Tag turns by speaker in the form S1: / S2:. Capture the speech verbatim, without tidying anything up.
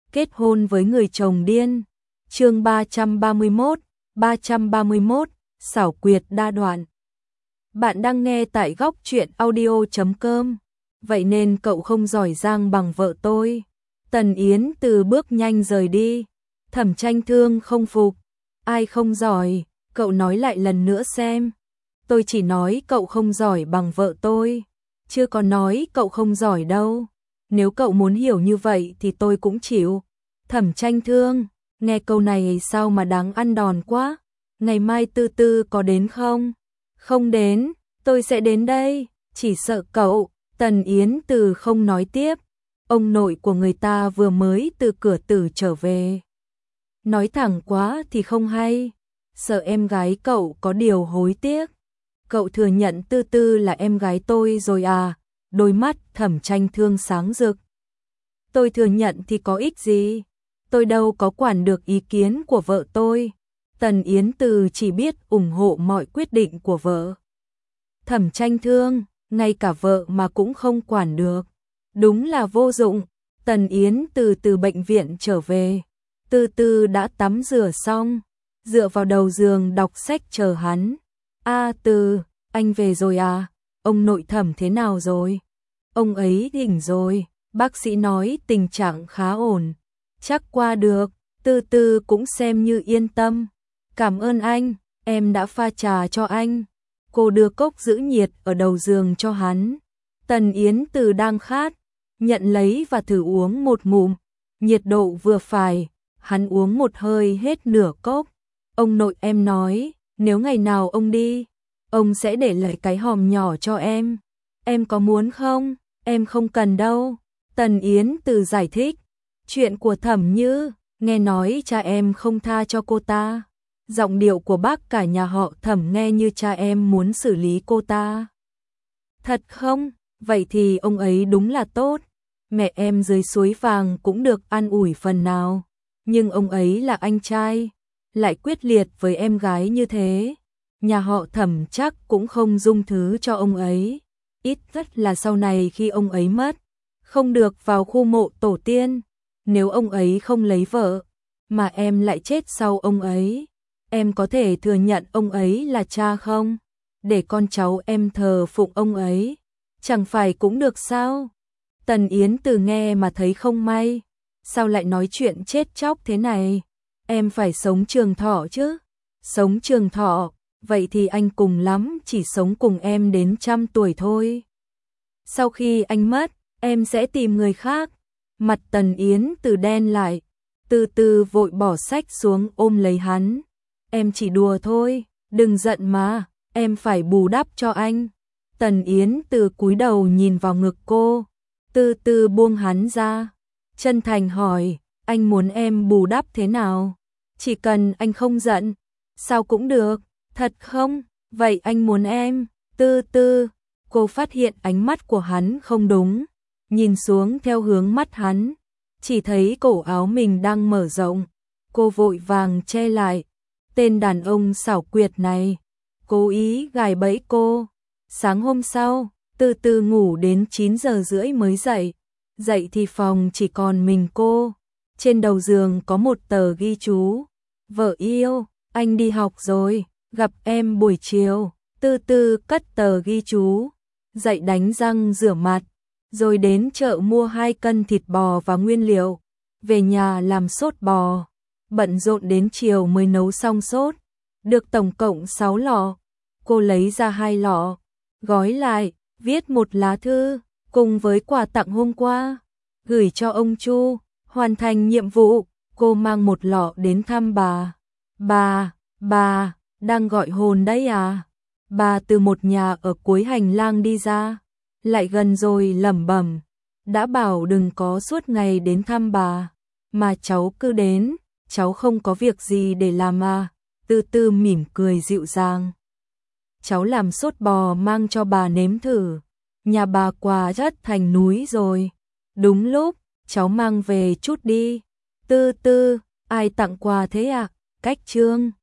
S1: kết hôn với người chồng điên. Chương ba trăm ba mươi mốt, ba trăm ba mươi mốt, xảo quyệt đa đoạn. Bạn đang nghe tại góc truyện audio chấm com. Vậy nên cậu không giỏi giang bằng vợ tôi. Tần Yến Từ bước nhanh rời đi. Thẩm Tranh Thương không phục. Ai không giỏi, cậu nói lại lần nữa xem. Tôi chỉ nói cậu không giỏi bằng vợ tôi, chưa có nói cậu không giỏi đâu. Nếu cậu muốn hiểu như vậy thì tôi cũng chịu. Thẩm Tranh Thương, nghe câu này sao mà đáng ăn đòn quá. Ngày mai Tư Tư có đến không? Không đến, tôi sẽ đến đây, chỉ sợ cậu. Tần Yến Từ không nói tiếp. Ông nội của người ta vừa mới từ cửa tử trở về. Nói thẳng quá thì không hay, sợ em gái cậu có điều hối tiếc. Cậu thừa nhận Tư Tư là em gái tôi rồi à? Đôi mắt Thẩm Tranh Thương sáng rực. Tôi thừa nhận thì có ích gì? Tôi đâu có quản được ý kiến của vợ tôi. Tần Yến Từ chỉ biết ủng hộ mọi quyết định của vợ. Thẩm Tranh Thương, ngay cả vợ mà cũng không quản được. Đúng là vô dụng. Tần Yến Từ từ bệnh viện trở về. Tư Tư đã tắm rửa xong, dựa vào đầu giường đọc sách chờ hắn. A Từ, anh về rồi à? Ông nội Thẩm thế nào rồi? Ông ấy tỉnh rồi, bác sĩ nói tình trạng khá ổn. Chắc qua được, Tư Tư cũng xem như yên tâm. Cảm ơn anh, em đã pha trà cho anh. Cô đưa cốc giữ nhiệt ở đầu giường cho hắn. Tần Yến Từ đang khát, nhận lấy và thử uống một ngụm. Nhiệt độ vừa phải, hắn uống một hơi hết nửa cốc. Ông nội em nói, nếu ngày nào ông đi, ông sẽ để lại cái hòm nhỏ cho em. Em có muốn không? Em không cần đâu. Tần Yến Từ giải thích. Chuyện của Thẩm Như, nghe nói cha em không tha cho cô ta. Giọng điệu của bác cả nhà họ Thẩm nghe như cha em muốn xử lý cô ta. Thật không? Vậy thì ông ấy đúng là tốt. Mẹ em dưới suối vàng cũng được an ủi phần nào. Nhưng ông ấy là anh trai, lại quyết liệt với em gái như thế. Nhà họ Thẩm chắc cũng không dung thứ cho ông ấy. Ít nhất là sau này khi ông ấy mất, không được vào khu mộ tổ tiên. Nếu ông ấy không lấy vợ, mà em lại chết sau ông ấy, em có thể thừa nhận ông ấy là cha không? Để con cháu em thờ phụng ông ấy, chẳng phải cũng được sao? Tần Yến Từ nghe mà thấy không may. Sao lại nói chuyện chết chóc thế này? Em phải sống trường thọ chứ. Sống trường thọ, vậy thì anh cùng lắm chỉ sống cùng em đến trăm tuổi thôi. Sau khi anh mất, em sẽ tìm người khác. Mặt Tần Yến Từ đen lại, từ từ vội bỏ sách xuống ôm lấy hắn. Em chỉ đùa thôi, đừng giận mà, em phải bù đắp cho anh. Tần Yến Từ cúi đầu nhìn vào ngực cô, từ từ buông hắn ra. Chân thành hỏi, anh muốn em bù đắp thế nào? Chỉ cần anh không giận, sao cũng được. Thật không? Vậy anh muốn em, Tư Tư. Cô phát hiện ánh mắt của hắn không đúng, nhìn xuống theo hướng mắt hắn, chỉ thấy cổ áo mình đang mở rộng. Cô vội vàng che lại. Tên đàn ông xảo quyệt này, cố ý gài bẫy cô. Sáng hôm sau, Tư Tư ngủ đến chín giờ rưỡi mới dậy. Dậy thì phòng chỉ còn mình cô. Trên đầu giường có một tờ ghi chú. Vợ yêu, anh đi học rồi, gặp em buổi chiều. Tư Tư cất tờ ghi chú, dậy đánh răng rửa mặt, rồi đến chợ mua hai cân thịt bò và nguyên liệu, về nhà làm sốt bò. Bận rộn đến chiều mới nấu xong sốt, được tổng cộng sáu lọ. Cô lấy ra hai lọ, gói lại, viết một lá thư, cùng với quà tặng hôm qua, gửi cho ông Chu. Hoàn thành nhiệm vụ, cô mang một lọ đến thăm bà. Bà, bà, đang gọi hồn đấy à? Bà từ một nhà ở cuối hành lang đi ra, lại gần rồi lẩm bẩm. Đã bảo đừng có suốt ngày đến thăm bà, mà cháu cứ đến, cháu không có việc gì để làm à? Tư Tư mỉm cười dịu dàng. Cháu làm sốt bò mang cho bà nếm thử. Nhà bà quà rất thành núi rồi. Đúng lúc, cháu mang về chút đi. Tư Tư, ai tặng quà thế ạ? À? Cách Trương.